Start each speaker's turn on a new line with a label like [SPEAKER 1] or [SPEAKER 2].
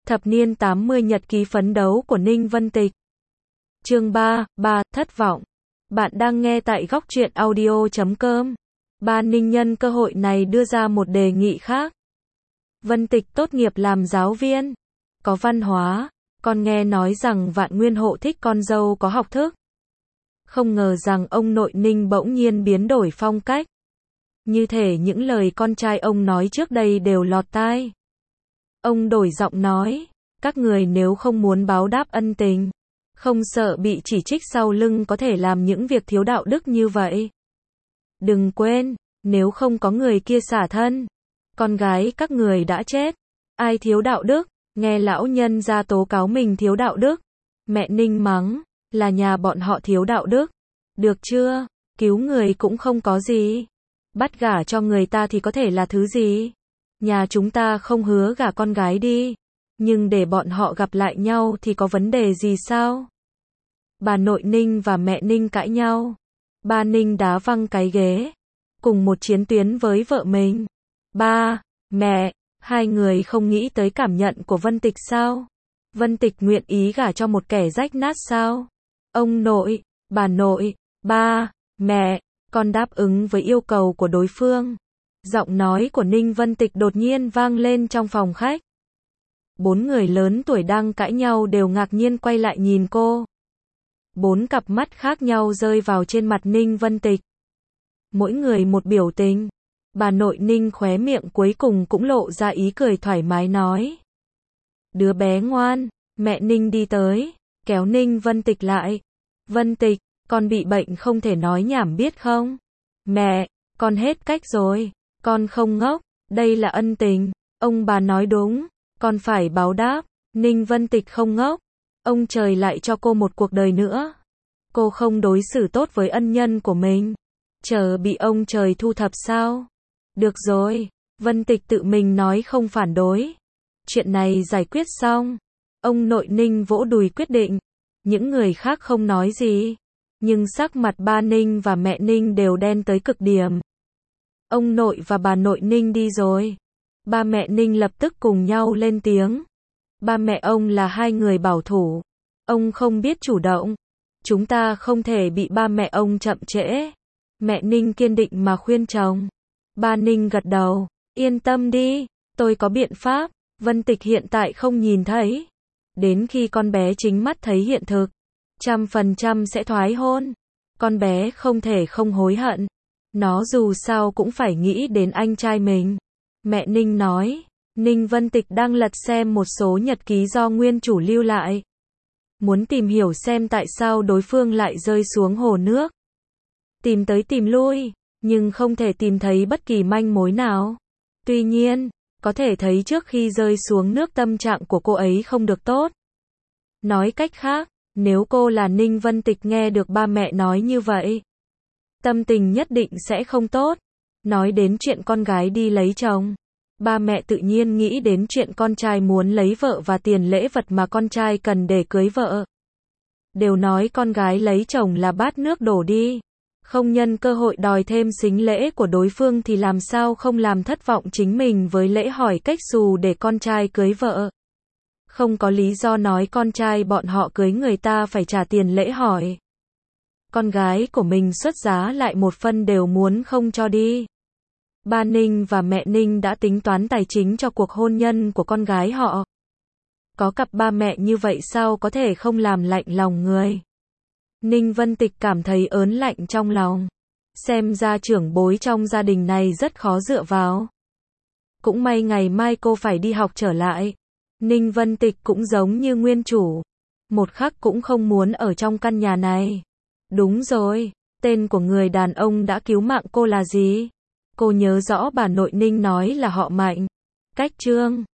[SPEAKER 1] Thập niên 80 nhật ký phấn đấu của Ninh Vân Tịch. Chương 3, thất vọng. Bạn đang nghe tại góc truyện audio.com. Ba Ninh nhân cơ hội này đưa ra một đề nghị khác. Vân Tịch tốt nghiệp làm giáo viên, có văn hóa, con nghe nói rằng Vạn Nguyên Hộ thích con dâu có học thức. Không ngờ rằng ông nội Ninh bỗng nhiên biến đổi phong cách. Như thể những lời con trai ông nói trước đây đều lọt tai. Ông đổi giọng nói, các người nếu không muốn báo đáp ân tình, không sợ bị chỉ trích sau lưng có thể làm những việc thiếu đạo đức như vậy. Đừng quên, nếu không có người kia xả thân, con gái các người đã chết. Ai thiếu đạo đức, nghe lão nhân ra tố cáo mình thiếu đạo đức. Mẹ Ninh mắng, là nhà bọn họ thiếu đạo đức. Được chưa, cứu người cũng không có gì. Bắt gả cho người ta thì có thể là thứ gì? Nhà chúng ta không hứa gả con gái đi, nhưng để bọn họ gặp lại nhau thì có vấn đề gì sao? Bà nội Ninh và mẹ Ninh cãi nhau. Ba Ninh đá văng cái ghế, cùng một chiến tuyến với vợ mình. Ba, mẹ, hai người không nghĩ tới cảm nhận của Vân Tịch sao? Vân Tịch nguyện ý gả cho một kẻ rách nát sao? Ông nội, bà nội, ba, mẹ, con đáp ứng với yêu cầu của đối phương. Giọng nói của Ninh Vân Tịch đột nhiên vang lên trong phòng khách. Bốn người lớn tuổi đang cãi nhau đều ngạc nhiên quay lại nhìn cô. Bốn cặp mắt khác nhau rơi vào trên mặt Ninh Vân Tịch. Mỗi người một biểu tình. Bà nội Ninh khóe miệng cuối cùng cũng lộ ra ý cười thoải mái nói. Đứa bé ngoan, mẹ Ninh đi tới, kéo Ninh Vân Tịch lại. Vân Tịch, con bị bệnh không thể nói nhảm biết không? Mẹ, con hết cách rồi. Con không ngốc, đây là ân tình. Ông bà nói đúng, con phải báo đáp. Ninh Vân Tịch không ngốc. Ông trời lại cho cô một cuộc đời nữa. Cô không đối xử tốt với ân nhân của mình. Chờ bị ông trời thu thập sao? Được rồi, Vân Tịch tự mình nói không phản đối. Chuyện này giải quyết xong. Ông nội Ninh vỗ đùi quyết định. Những người khác không nói gì. Nhưng sắc mặt ba Ninh và mẹ Ninh đều đen tới cực điểm. Ông nội và bà nội Ninh đi rồi. Ba mẹ Ninh lập tức cùng nhau lên tiếng. Ba mẹ ông là hai người bảo thủ. Ông không biết chủ động. Chúng ta không thể bị ba mẹ ông chậm trễ. Mẹ Ninh kiên định mà khuyên chồng. Ba Ninh gật đầu. Yên tâm đi, tôi có biện pháp. Vân Tịch hiện tại không nhìn thấy. Đến khi con bé chính mắt thấy hiện thực, 100% sẽ thoái hôn. Con bé không thể không hối hận. Nó dù sao cũng phải nghĩ đến anh trai mình. Mẹ Ninh nói. Ninh Vân Tịch đang lật xem một số nhật ký do nguyên chủ lưu lại. Muốn tìm hiểu xem tại sao đối phương lại rơi xuống hồ nước. Tìm tới tìm lui, nhưng không thể tìm thấy bất kỳ manh mối nào. Tuy nhiên, có thể thấy trước khi rơi xuống nước tâm trạng của cô ấy không được tốt. Nói cách khác, nếu cô là Ninh Vân Tịch nghe được ba mẹ nói như vậy, tâm tình nhất định sẽ không tốt. Nói đến chuyện con gái đi lấy chồng, ba mẹ tự nhiên nghĩ đến chuyện con trai muốn lấy vợ và tiền lễ vật mà con trai cần để cưới vợ. Đều nói con gái lấy chồng là bát nước đổ đi. Không nhân cơ hội đòi thêm sính lễ của đối phương thì làm sao không làm thất vọng chính mình với lễ hỏi cách xù để con trai cưới vợ. Không có lý do nói con trai bọn họ cưới người ta phải trả tiền lễ hỏi. Con gái của mình xuất giá lại một phân đều muốn không cho đi. Ba Ninh và mẹ Ninh đã tính toán tài chính cho cuộc hôn nhân của con gái họ. Có cặp ba mẹ như vậy sao có thể không làm lạnh lòng người. Ninh Vân Tịch cảm thấy ớn lạnh trong lòng. Xem ra trưởng bối trong gia đình này rất khó dựa vào. Cũng may ngày mai cô phải đi học trở lại. Ninh Vân Tịch cũng giống như nguyên chủ. Một khắc cũng không muốn ở trong căn nhà này. Đúng rồi, tên của người đàn ông đã cứu mạng cô là gì? Cô nhớ rõ bà nội Ninh nói là họ Mạnh. Cách Trương.